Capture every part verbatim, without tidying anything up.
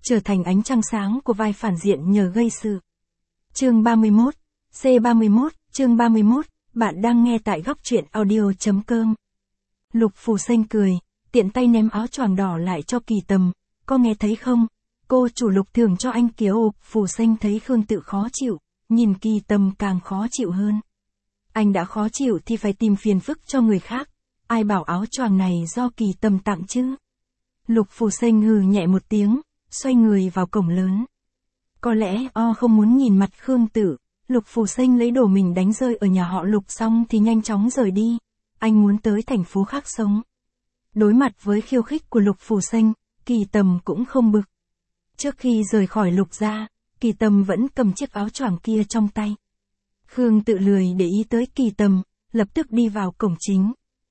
trở thành ánh trăng sáng của vai phản diện nhờ gây sự. Chương ba mươi mốt, C ba mươi mốt, chương ba mươi mốt, bạn đang nghe tại góc truyện audio.com. Lục Phù Sênh cười, tiện tay ném áo choàng đỏ lại cho Kỳ Tầm, có nghe thấy không? Cô chủ Lục thưởng cho anh kia. Lục Phù Sênh thấy Khương Tự khó chịu, nhìn Kỳ Tầm càng khó chịu hơn. Anh đã khó chịu thì phải tìm phiền phức cho người khác, ai bảo áo choàng này do Kỳ Tầm tặng chứ? Lục Phù Sênh hừ nhẹ một tiếng, xoay người vào cổng lớn. Có lẽ o không muốn nhìn mặt Khương Tự, Lục Phù Sênh lấy đồ mình đánh rơi ở nhà họ Lục xong thì nhanh chóng rời đi. Anh muốn tới thành phố khác sống. Đối mặt với khiêu khích của Lục Phù Sênh, Kỳ Tầm cũng không bực. Trước khi rời khỏi Lục gia, Kỳ Tầm vẫn cầm chiếc áo choàng kia trong tay. Khương Tự lười để ý tới Kỳ Tầm, lập tức đi vào cổng chính.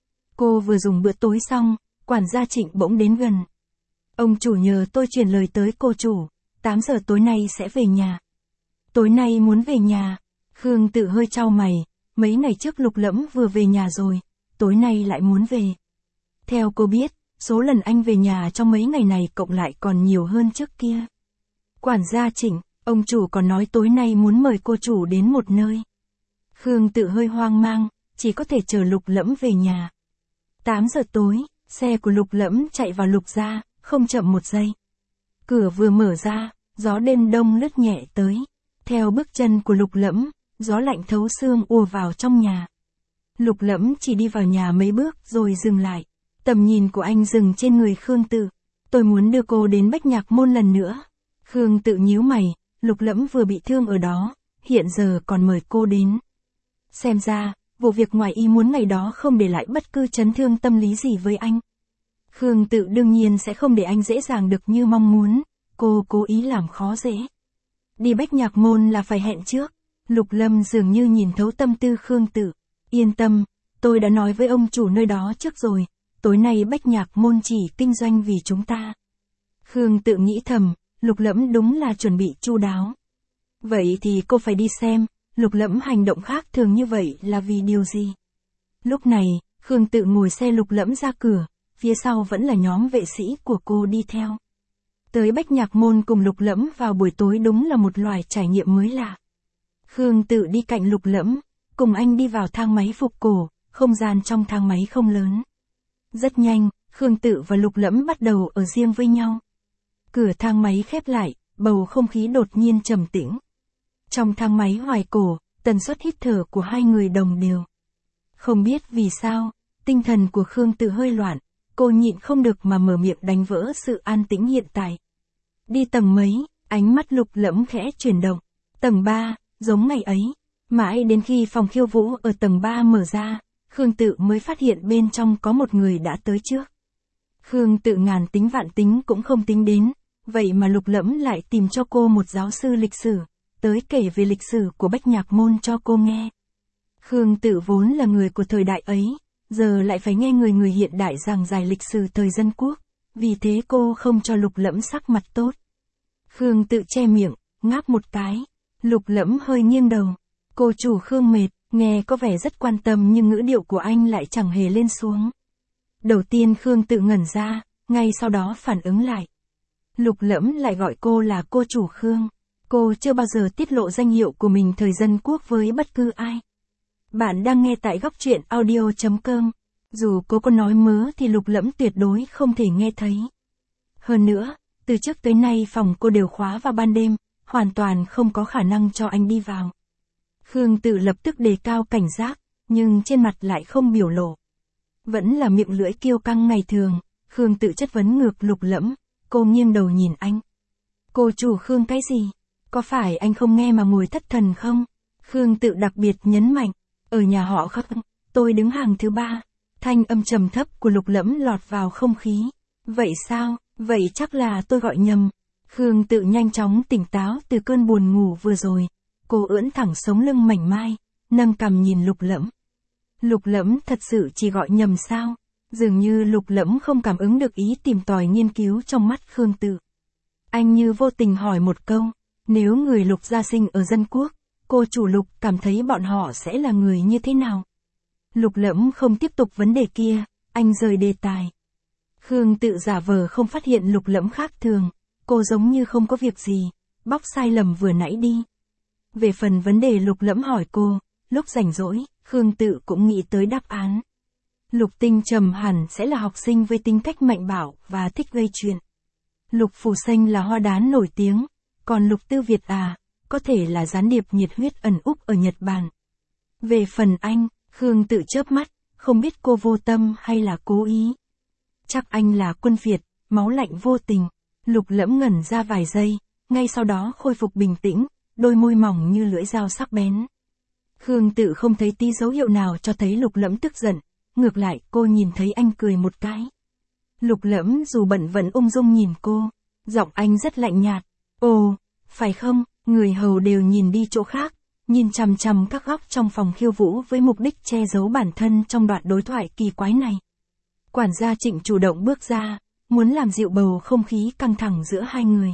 Cô vừa dùng bữa tối xong, quản gia Trịnh bỗng đến gần. Ông chủ nhờ tôi truyền lời tới cô chủ, tám giờ tối nay sẽ về nhà. Tối nay muốn về nhà. Khương Tự hơi chau mày, mấy ngày trước Lục Lẫm vừa về nhà rồi, tối nay lại muốn về. Theo cô biết, số lần anh về nhà trong mấy ngày này cộng lại còn nhiều hơn trước kia. Quản gia Trịnh, ông chủ còn nói tối nay muốn mời cô chủ đến một nơi. Khương Tự hơi hoang mang, chỉ có thể chờ Lục Lẫm về nhà. tám giờ tối, xe của Lục Lẫm chạy vào Lục gia, không chậm một giây. Cửa vừa mở ra, gió đêm đông lướt nhẹ tới. Theo bước chân của Lục Lẫm, gió lạnh thấu xương ùa vào trong nhà. Lục Lẫm chỉ đi vào nhà mấy bước rồi dừng lại. Tầm nhìn của anh dừng trên người Khương Tự. Tôi muốn đưa cô đến Bách Nhạc Môn lần nữa. Khương Tự nhíu mày, Lục Lẫm vừa bị thương ở đó, hiện giờ còn mời cô đến. Xem ra, vụ việc ngoài ý muốn ngày đó không để lại bất cứ chấn thương tâm lý gì với anh. Khương Tự đương nhiên sẽ không để anh dễ dàng được như mong muốn, cô cố ý làm khó dễ. Đi Bách Nhạc Môn là phải hẹn trước. Lục Lâm dường như nhìn thấu tâm tư Khương Tự. Yên tâm, tôi đã nói với ông chủ nơi đó trước rồi, tối nay Bách Nhạc Môn chỉ kinh doanh vì chúng ta. Khương Tự nghĩ thầm, Lục Lẫm đúng là chuẩn bị chu đáo. Vậy thì cô phải đi xem, Lục Lẫm hành động khác thường như vậy là vì điều gì? Lúc này, Khương Tự ngồi xe Lục Lẫm ra cửa, phía sau vẫn là nhóm vệ sĩ của cô đi theo. Tới Bách Nhạc Môn cùng Lục Lẫm vào buổi tối đúng là một loài trải nghiệm mới lạ. Khương Tự đi cạnh Lục Lẫm, cùng anh đi vào thang máy phục cổ, không gian trong thang máy không lớn. Rất nhanh, Khương Tự và Lục Lẫm bắt đầu ở riêng với nhau. Cửa thang máy khép lại, bầu không khí đột nhiên trầm tĩnh. Trong thang máy hoài cổ, tần suất hít thở của hai người đồng đều. Không biết vì sao, tinh thần của Khương Tự hơi loạn, cô nhịn không được mà mở miệng đánh vỡ sự an tĩnh hiện tại. Đi tầng mấy, ánh mắt Lục Lẫm khẽ chuyển động. Tầng ba, giống ngày ấy. Mãi đến khi phòng khiêu vũ ở tầng ba mở ra, Khương Tự mới phát hiện bên trong có một người đã tới trước. Khương Tự ngàn tính vạn tính cũng không tính đến, vậy mà Lục Lẫm lại tìm cho cô một giáo sư lịch sử, tới kể về lịch sử của Bách Nhạc Môn cho cô nghe. Khương Tự vốn là người của thời đại ấy, giờ lại phải nghe người người hiện đại giảng giải lịch sử thời dân quốc, vì thế cô không cho Lục Lẫm sắc mặt tốt. Khương Tự che miệng, ngáp một cái. Lục Lẫm hơi nghiêng đầu. Cô chủ Khương mệt, nghe có vẻ rất quan tâm nhưng ngữ điệu của anh lại chẳng hề lên xuống. Đầu tiên Khương Tự ngẩn ra, ngay sau đó phản ứng lại. Lục Lẫm lại gọi cô là cô chủ Khương. Cô chưa bao giờ tiết lộ danh hiệu của mình thời dân quốc với bất cứ ai. Bạn đang nghe tại góc truyện audio.com. Dù cô có nói mớ thì Lục Lẫm tuyệt đối không thể nghe thấy. Hơn nữa, từ trước tới nay phòng cô đều khóa vào ban đêm, hoàn toàn không có khả năng cho anh đi vào. Khương Tự lập tức đề cao cảnh giác, nhưng trên mặt lại không biểu lộ. Vẫn là miệng lưỡi kiêu căng ngày thường, Khương Tự chất vấn ngược Lục Lẫm, cô nghiêng đầu nhìn anh. Cô chủ Khương cái gì? Có phải anh không nghe mà ngồi thất thần không? Khương Tự đặc biệt nhấn mạnh, ở nhà họ Khương, tôi đứng hàng thứ ba. Thanh âm trầm thấp của Lục Lẫm lọt vào không khí. Vậy sao? Vậy chắc là tôi gọi nhầm. Khương Tự nhanh chóng tỉnh táo từ cơn buồn ngủ vừa rồi. Cô ưỡn thẳng sống lưng mảnh mai, nâng cằm nhìn Lục Lẫm. Lục Lẫm thật sự chỉ gọi nhầm sao? Dường như Lục Lẫm không cảm ứng được ý tìm tòi nghiên cứu trong mắt Khương Tự. Anh như vô tình hỏi một câu, nếu người Lục gia sinh ở dân quốc, cô chủ Lục cảm thấy bọn họ sẽ là người như thế nào? Lục Lẫm không tiếp tục vấn đề kia, anh rời đề tài. Khương Tự giả vờ không phát hiện Lục Lẫm khác thường, cô giống như không có việc gì, bóc sai lầm vừa nãy đi. Về phần vấn đề Lục Lẫm hỏi cô, lúc rảnh rỗi, Khương Tự cũng nghĩ tới đáp án. Lục Tinh Trầm hẳn sẽ là học sinh với tính cách mạnh bạo và thích gây chuyện. Lục Phù Sinh là hoa đán nổi tiếng, còn Lục Tư Việt à, có thể là gián điệp nhiệt huyết ẩn úp ở Nhật Bản. Về phần anh, Khương Tự chớp mắt, không biết cô vô tâm hay là cố ý. Chắc anh là quân Việt, máu lạnh vô tình. Lục Lẫm ngẩn ra vài giây, ngay sau đó khôi phục bình tĩnh, đôi môi mỏng như lưỡi dao sắc bén. Khương Tự không thấy tí dấu hiệu nào cho thấy Lục Lẫm tức giận, ngược lại cô nhìn thấy anh cười một cái. Lục Lẫm dù bận vẫn ung dung nhìn cô, giọng anh rất lạnh nhạt. Ồ, phải không, người hầu đều nhìn đi chỗ khác, nhìn chằm chằm các góc trong phòng khiêu vũ với mục đích che giấu bản thân trong đoạn đối thoại kỳ quái này. Quản gia Trịnh chủ động bước ra, muốn làm dịu bầu không khí căng thẳng giữa hai người.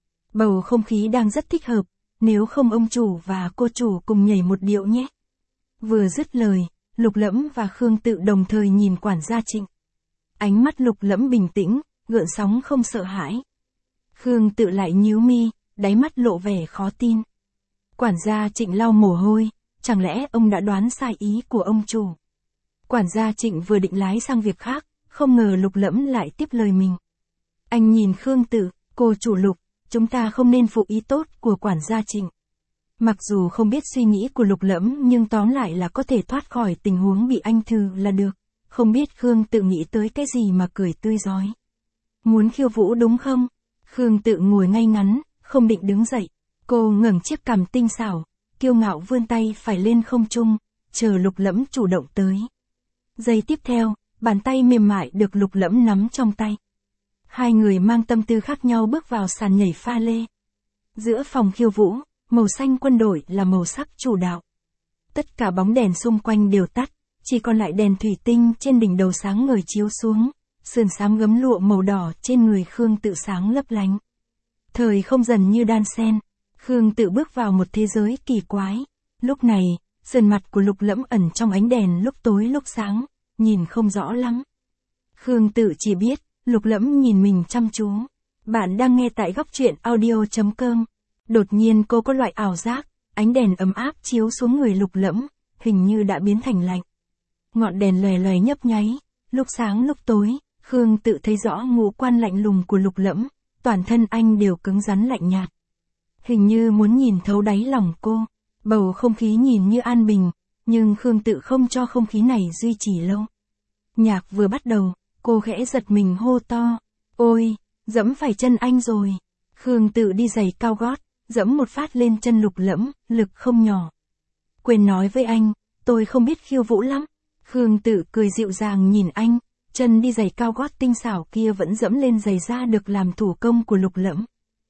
Bầu không khí đang rất thích hợp, nếu không ông chủ và cô chủ cùng nhảy một điệu nhé. Vừa dứt lời, Lục Lẫm và Khương Tự đồng thời nhìn quản gia Trịnh. Ánh mắt Lục Lẫm bình tĩnh, gợn sóng không sợ hãi. Khương Tự lại nhíu mi, đáy mắt lộ vẻ khó tin. Quản gia Trịnh lau mồ hôi, chẳng lẽ ông đã đoán sai ý của ông chủ. Quản gia Trịnh vừa định lái sang việc khác, không ngờ Lục Lẫm lại tiếp lời mình. Anh nhìn Khương Tự, cô chủ Lục, chúng ta không nên phụ ý tốt của quản gia Trịnh. Mặc dù không biết suy nghĩ của Lục Lẫm nhưng tóm lại là có thể thoát khỏi tình huống bị anh thừ là được. Không biết Khương Tự nghĩ tới cái gì mà cười tươi rói. Muốn khiêu vũ đúng không? Khương Tự ngồi ngay ngắn, không định đứng dậy. Cô ngẩng chiếc cằm tinh xảo, kiêu ngạo vươn tay phải lên không trung, chờ Lục Lẫm chủ động tới. Giây tiếp theo, bàn tay mềm mại được Lục Lẫm nắm trong tay. Hai người mang tâm tư khác nhau bước vào sàn nhảy pha lê. Giữa phòng khiêu vũ, màu xanh quân đội là màu sắc chủ đạo. Tất cả bóng đèn xung quanh đều tắt, chỉ còn lại đèn thủy tinh trên đỉnh đầu sáng ngời chiếu xuống, sườn xám gấm lụa màu đỏ trên người Khương Tự sáng lấp lánh. Thời không dần như đan xen, Khương Tự bước vào một thế giới kỳ quái. Lúc này, sườn mặt của Lục Lẫm ẩn trong ánh đèn lúc tối lúc sáng, nhìn không rõ lắm. Khương Tự chỉ biết, Lục Lẫm nhìn mình chăm chú. Bạn đang nghe tại góc truyện audio chấm com. Đột nhiên cô có loại ảo giác, ánh đèn ấm áp chiếu xuống người Lục Lẫm, hình như đã biến thành lạnh. Ngọn đèn lòe lòe nhấp nháy, lúc sáng lúc tối, Khương Tự thấy rõ ngũ quan lạnh lùng của Lục Lẫm, toàn thân anh đều cứng rắn lạnh nhạt. Hình như muốn nhìn thấu đáy lòng cô. Bầu không khí nhìn như an bình, nhưng Khương Tự không cho không khí này duy trì lâu. Nhạc vừa bắt đầu, cô khẽ giật mình hô to. Ôi, dẫm phải chân anh rồi. Khương Tự đi giày cao gót, dẫm một phát lên chân Lục Lẫm, lực không nhỏ. Quên nói với anh, tôi không biết khiêu vũ lắm. Khương Tự cười dịu dàng nhìn anh, chân đi giày cao gót tinh xảo kia vẫn dẫm lên giày da được làm thủ công của Lục Lẫm.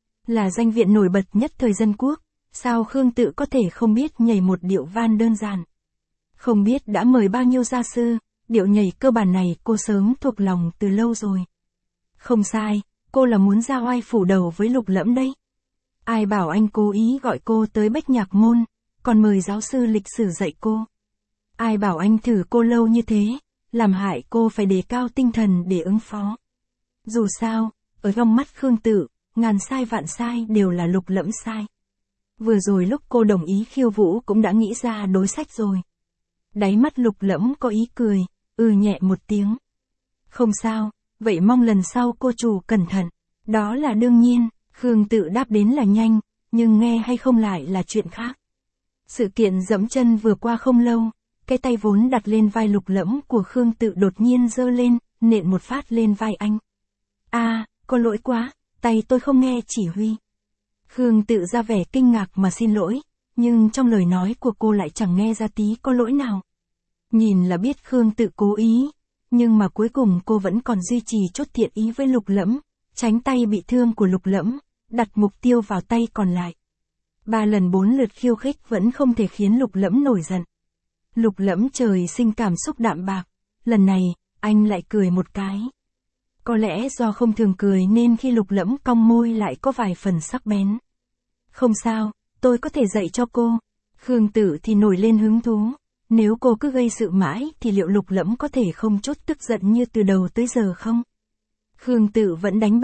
Là danh viện nổi bật nhất thời dân quốc, sao Khương Tự có thể không biết nhảy một điệu van đơn giản. Không biết đã mời bao nhiêu gia sư, điệu nhảy cơ bản này cô sớm thuộc lòng từ lâu rồi. Không sai, cô là muốn ra oai phủ đầu với Lục Lẫm đây. Ai bảo anh cố ý gọi cô tới Bách Nhạc Môn, còn mời giáo sư lịch sử dạy cô. Ai bảo anh thử cô lâu như thế, làm hại cô phải đề cao tinh thần để ứng phó. Dù sao, ở trong mắt Khương Tự, ngàn sai vạn sai đều là Lục Lẫm sai. Vừa rồi lúc cô đồng ý khiêu vũ cũng đã nghĩ ra đối sách rồi. Đáy mắt Lục Lẫm có ý cười, ừ nhẹ một tiếng. Không sao, vậy mong lần sau cô chủ cẩn thận. Đó là đương nhiên, Khương Tự đáp đến là nhanh, nhưng nghe hay không lại là chuyện khác. Sự kiện dẫm chân vừa qua không lâu, cái tay vốn đặt lên vai Lục Lẫm của Khương Tự đột nhiên giơ lên, nện một phát lên vai anh. A, à, có lỗi quá, tay tôi không nghe chỉ huy. Khương Tự ra vẻ kinh ngạc mà xin lỗi, nhưng trong lời nói của cô lại chẳng nghe ra tí có lỗi nào. Nhìn là biết Khương Tự cố ý, nhưng mà cuối cùng cô vẫn còn duy trì chút thiện ý với Lục Lẫm, tránh tay bị thương của Lục Lẫm, đặt mục tiêu vào tay còn lại. Ba lần bốn lượt khiêu khích vẫn không thể khiến Lục Lẫm nổi giận. Lục Lẫm trời sinh cảm xúc đạm bạc, lần này, anh lại cười một cái. Có lẽ do không thường cười nên khi Lục Lẫm cong môi lại có vài phần sắc bén. Không sao, tôi có thể dạy cho cô. Khương Tự thì nổi lên hứng thú. Nếu cô cứ gây sự mãi thì liệu Lục Lẫm có thể không chút tức giận như từ đầu tới giờ không? Khương Tự vẫn đánh bảo,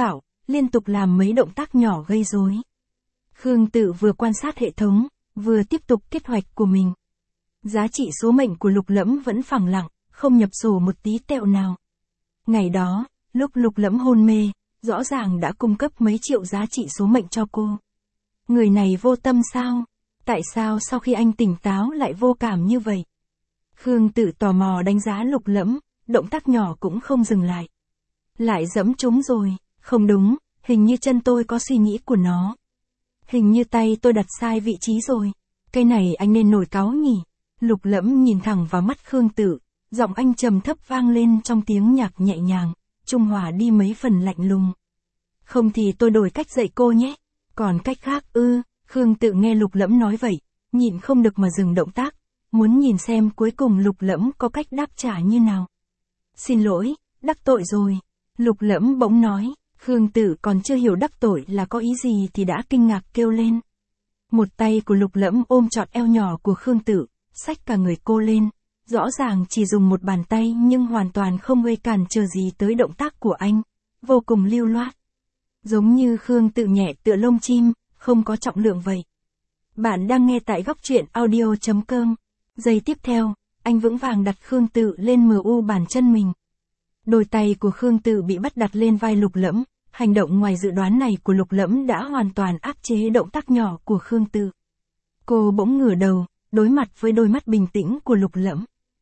liên tục làm mấy động tác nhỏ gây rối. Khương Tự vừa quan sát hệ thống, vừa tiếp tục kế hoạch của mình. Giá trị số mệnh của Lục Lẫm vẫn phẳng lặng, không nhập sổ một tí tẹo nào. Ngày đó, lúc Lục Lẫm hôn mê, rõ ràng đã cung cấp mấy triệu giá trị số mệnh cho cô. Người này vô tâm sao? Tại sao sau khi anh tỉnh táo lại vô cảm như vậy? Khương Tự tò mò đánh giá Lục Lẫm, động tác nhỏ cũng không dừng lại. Lại dẫm trúng rồi, không đúng, hình như chân tôi có suy nghĩ của nó. Hình như tay tôi đặt sai vị trí rồi. Cái này anh nên nổi cáu nhỉ? Lục Lẫm nhìn thẳng vào mắt Khương Tự, giọng anh trầm thấp vang lên trong tiếng nhạc nhẹ nhàng, trung hòa đi mấy phần lạnh lùng. Không thì tôi đổi cách dạy cô nhé. Còn cách khác ư? Khương Tự nghe Lục Lẫm nói vậy, nhịn không được mà dừng động tác, muốn nhìn xem cuối cùng Lục Lẫm có cách đáp trả như nào. Xin lỗi, đắc tội rồi. Lục Lẫm bỗng nói. Khương Tự còn chưa hiểu đắc tội là có ý gì thì đã kinh ngạc kêu lên. Một tay của Lục Lẫm ôm trọn eo nhỏ của Khương Tự, xách cả người cô lên. Rõ ràng chỉ dùng một bàn tay nhưng hoàn toàn không gây cản trở gì tới động tác của anh. Vô cùng lưu loát. Giống như Khương Tự nhẹ tựa lông chim, không có trọng lượng vậy. Bạn đang nghe tại góc truyện audio chấm com. Giây tiếp theo, anh vững vàng đặt Khương Tự lên mờ u bàn chân mình. Đôi tay của Khương Tự bị bắt đặt lên vai Lục Lẫm, hành động ngoài dự đoán này của Lục Lẫm đã hoàn toàn áp chế động tác nhỏ của Khương Tự. Cô bỗng ngửa đầu, đối mặt với đôi mắt bình tĩnh của Lục Lẫm.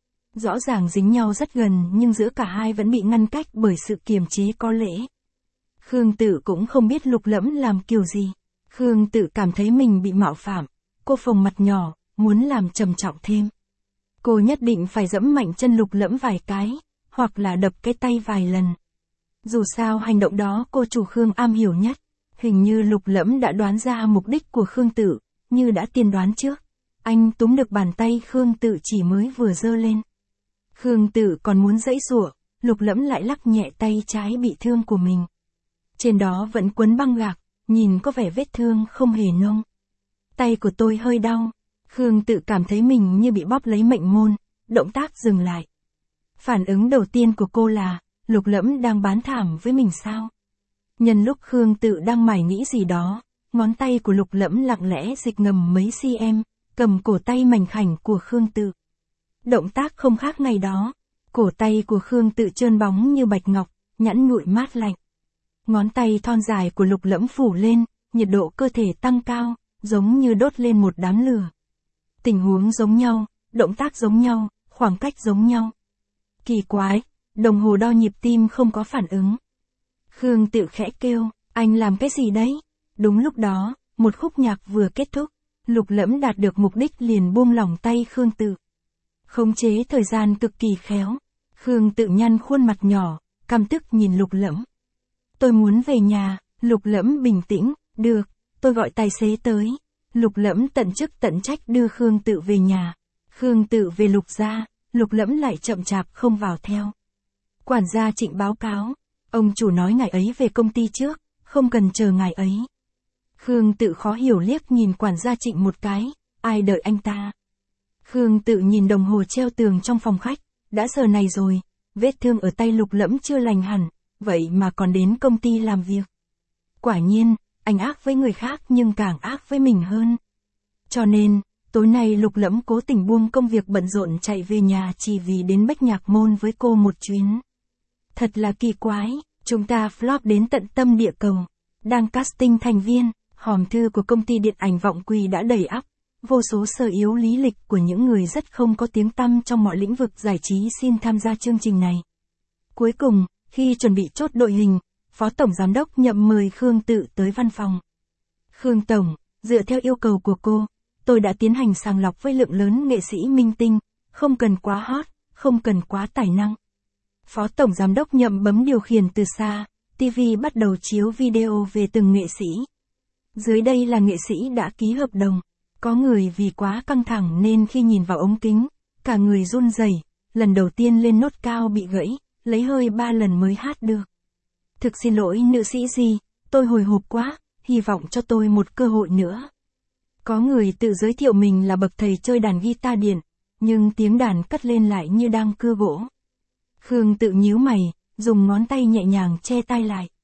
Rõ ràng dính nhau rất gần nhưng giữa cả hai vẫn bị ngăn cách bởi sự kiềm chế có lễ. Khương Tự cũng không biết Lục Lẫm làm kiểu gì. Khương Tự cảm thấy mình bị mạo phạm. Cô phồng mặt nhỏ, muốn làm trầm trọng thêm. Cô nhất định phải giẫm mạnh chân Lục Lẫm vài cái, hoặc là đập cái tay vài lần. Dù sao hành động đó cô chủ Khương am hiểu nhất. Hình như Lục Lẫm đã đoán ra mục đích của Khương Tự, như đã tiên đoán trước. Anh túm được bàn tay Khương Tự chỉ mới vừa giơ lên. Khương Tự còn muốn giãy giụa, Lục Lẫm lại lắc nhẹ tay trái bị thương của mình. Trên đó vẫn quấn băng gạc, nhìn có vẻ vết thương không hề nông. Tay của tôi hơi đau. Khương Tự cảm thấy mình như bị bóp lấy mệnh môn, động tác dừng lại. Phản ứng đầu tiên của cô là, Lục Lẫm đang bán thảm với mình sao? Nhân lúc Khương Tự đang mải nghĩ gì đó, ngón tay của Lục Lẫm lặng lẽ dịch ngầm mấy cm, cầm cổ tay mảnh khảnh của Khương Tự. Động tác không khác ngày đó, cổ tay của Khương Tự trơn bóng như bạch ngọc, nhẵn nhụi mát lạnh. Ngón tay thon dài của Lục Lẫm phủ lên, nhiệt độ cơ thể tăng cao, giống như đốt lên một đám lửa. Tình huống giống nhau, động tác giống nhau, khoảng cách giống nhau. Kỳ quái, đồng hồ đo nhịp tim không có phản ứng. Khương Tự khẽ kêu, anh làm cái gì đấy? Đúng lúc đó, một khúc nhạc vừa kết thúc, Lục Lẫm đạt được mục đích liền buông lỏng tay Khương Tự. Khống chế thời gian cực kỳ khéo. Khương Tự nhăn khuôn mặt nhỏ, căm tức nhìn Lục Lẫm. Tôi muốn về nhà. Lục Lẫm bình tĩnh, được, tôi gọi tài xế tới. Lục Lẫm tận chức tận trách đưa Khương Tự về nhà. Khương Tự về Lục gia, Lục Lẫm lại chậm chạp không vào theo. Quản gia Trịnh báo cáo, ông chủ nói ngài ấy về công ty trước, không cần chờ ngài ấy. Khương Tự khó hiểu liếc nhìn quản gia Trịnh một cái, ai đợi anh ta. Khương Tự nhìn đồng hồ treo tường trong phòng khách, đã giờ này rồi, vết thương ở tay Lục Lẫm chưa lành hẳn, vậy mà còn đến công ty làm việc. Quả nhiên, anh ác với người khác nhưng càng ác với mình hơn. Cho nên, tối nay Lục Lẫm cố tình buông công việc bận rộn chạy về nhà chỉ vì đến Bách Nhạc Môn với cô một chuyến. Thật là kỳ quái, chúng ta flop đến tận tâm địa cầu. Đang casting thành viên, hòm thư của công ty điện ảnh Vọng Quỳ đã đầy ắp. Vô số sơ yếu lý lịch của những người rất không có tiếng tăm trong mọi lĩnh vực giải trí xin tham gia chương trình này. Cuối cùng, khi chuẩn bị chốt đội hình, Phó Tổng Giám đốc Nhậm mời Khương Tự tới văn phòng. Khương Tổng, dựa theo yêu cầu của cô, tôi đã tiến hành sàng lọc với lượng lớn nghệ sĩ minh tinh, không cần quá hot, không cần quá tài năng. Phó Tổng Giám đốc Nhậm bấm điều khiển từ xa, ti vi bắt đầu chiếu video về từng nghệ sĩ. Dưới đây là nghệ sĩ đã ký hợp đồng. Có người vì quá căng thẳng nên khi nhìn vào ống kính, cả người run rẩy, lần đầu tiên lên nốt cao bị gãy, lấy hơi ba lần mới hát được. Thực xin lỗi nữ sĩ gì, tôi hồi hộp quá, hy vọng cho tôi một cơ hội nữa. Có người tự giới thiệu mình là bậc thầy chơi đàn guitar điện, nhưng tiếng đàn cất lên lại như đang cưa gỗ. Khương Tự nhíu mày, dùng ngón tay nhẹ nhàng che tai lại.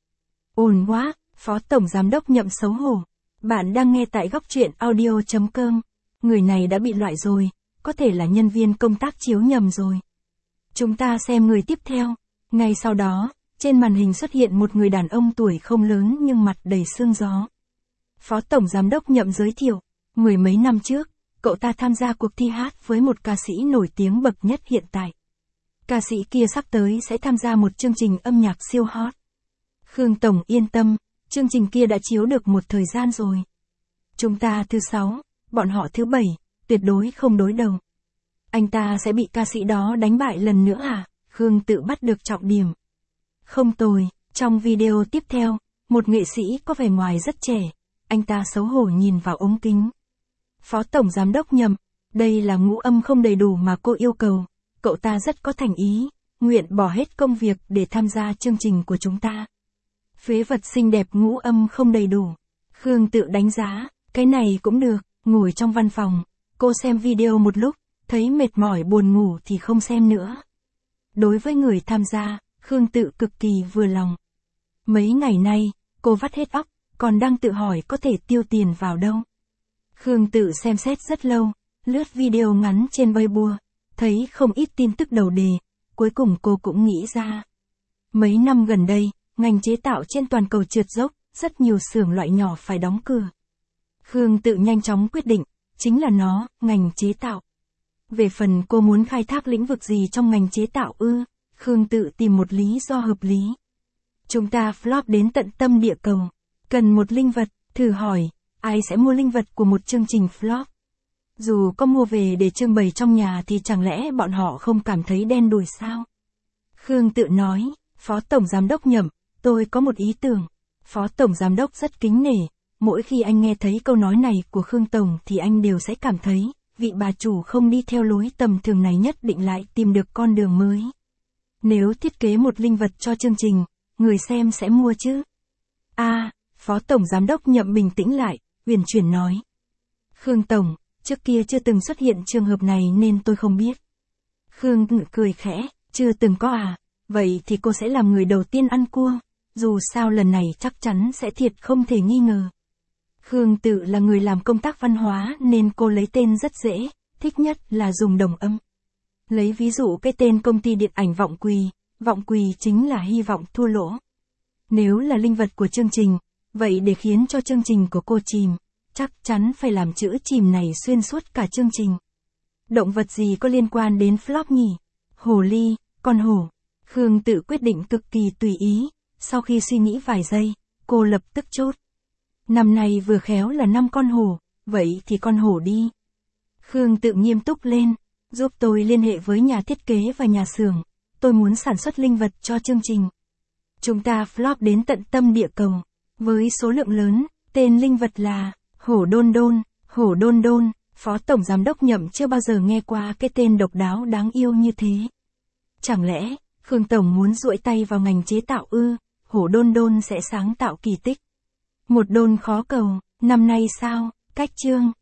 Ồn quá, Phó Tổng Giám đốc Nhậm xấu hổ. Bạn đang nghe tại góc truyện audio chấm com. Người này đã bị loại rồi, có thể là nhân viên công tác chiếu nhầm rồi. Chúng ta xem người tiếp theo. Ngay sau đó, trên màn hình xuất hiện một người đàn ông tuổi không lớn nhưng mặt đầy sương gió. Phó Tổng Giám đốc Nhậm giới thiệu, mười mấy năm trước, cậu ta tham gia cuộc thi hát với một ca sĩ nổi tiếng bậc nhất hiện tại. Ca sĩ kia sắp tới sẽ tham gia một chương trình âm nhạc siêu hot. Khương Tổng yên tâm, chương trình kia đã chiếu được một thời gian rồi. Chúng ta thứ sáu, bọn họ thứ bảy, tuyệt đối không đối đầu. Anh ta sẽ bị ca sĩ đó đánh bại lần nữa à? Khương tự bắt được trọng điểm. Không tồi, trong video tiếp theo, một nghệ sĩ có vẻ ngoài rất trẻ, anh ta xấu hổ nhìn vào ống kính. Phó Tổng Giám đốc Nhậm, đây là ngũ âm không đầy đủ mà cô yêu cầu, cậu ta rất có thành ý, nguyện bỏ hết công việc để tham gia chương trình của chúng ta. Phế vật xinh đẹp ngũ âm không đầy đủ. Khương tự đánh giá, cái này cũng được, ngồi trong văn phòng, cô xem video một lúc, thấy mệt mỏi buồn ngủ thì không xem nữa. Đối với người tham gia, Khương tự cực kỳ vừa lòng. Mấy ngày nay, cô vắt hết óc, còn đang tự hỏi có thể tiêu tiền vào đâu. Khương tự xem xét rất lâu, lướt video ngắn trên Weibo, thấy không ít tin tức đầu đề, cuối cùng cô cũng nghĩ ra. Mấy năm gần đây, ngành chế tạo trên toàn cầu trượt dốc, rất nhiều xưởng loại nhỏ phải đóng cửa. Khương tự nhanh chóng quyết định, chính là nó, ngành chế tạo. Về phần cô muốn khai thác lĩnh vực gì trong ngành chế tạo ư, Khương tự tìm một lý do hợp lý. Chúng ta flop đến tận tâm địa cầu, cần một linh vật, thử hỏi, ai sẽ mua linh vật của một chương trình flop? Dù có mua về để trưng bày trong nhà thì chẳng lẽ bọn họ không cảm thấy đen đủi sao? Khương tự nói, Phó Tổng Giám đốc Nhậm, tôi có một ý tưởng. Phó Tổng Giám đốc rất kính nể, mỗi khi anh nghe thấy câu nói này của Khương Tổng thì anh đều sẽ cảm thấy, vị bà chủ không đi theo lối tầm thường này nhất định lại tìm được con đường mới. Nếu thiết kế một linh vật cho chương trình, người xem sẽ mua chứ? À, Phó Tổng Giám đốc Nhậm bình tĩnh lại, uyển chuyển nói. Khương Tổng, trước kia chưa từng xuất hiện trường hợp này nên tôi không biết. Khương ngự cười khẽ, chưa từng có à, vậy thì cô sẽ làm người đầu tiên ăn cua, dù sao lần này chắc chắn sẽ thiệt không thể nghi ngờ. Khương tự là người làm công tác văn hóa nên cô lấy tên rất dễ, thích nhất là dùng đồng âm. Lấy ví dụ cái tên công ty điện ảnh Vọng Quỳ, Vọng Quỳ chính là hy vọng thua lỗ. Nếu là linh vật của chương trình, vậy để khiến cho chương trình của cô chìm, chắc chắn phải làm chữ chìm này xuyên suốt cả chương trình. Động vật gì có liên quan đến flop nhỉ? Hồ ly, con hổ. Khương tự quyết định cực kỳ tùy ý, sau khi suy nghĩ vài giây, cô lập tức chốt. Năm nay vừa khéo là năm con hổ, vậy thì con hổ đi. Khương tự nghiêm túc lên, giúp tôi liên hệ với nhà thiết kế và nhà xưởng, tôi muốn sản xuất linh vật cho chương trình. Chúng ta flop đến tận tâm địa cầu, với số lượng lớn, tên linh vật là hổ đôn đôn, hổ đôn đôn. Phó Tổng Giám đốc Nhậm chưa bao giờ nghe qua cái tên độc đáo đáng yêu như thế. Chẳng lẽ, Khương Tổng muốn duỗi tay vào ngành chế tạo ư, hổ đôn đôn sẽ sáng tạo kỳ tích. Một đôn khó cầu, năm nay sao, cách chương.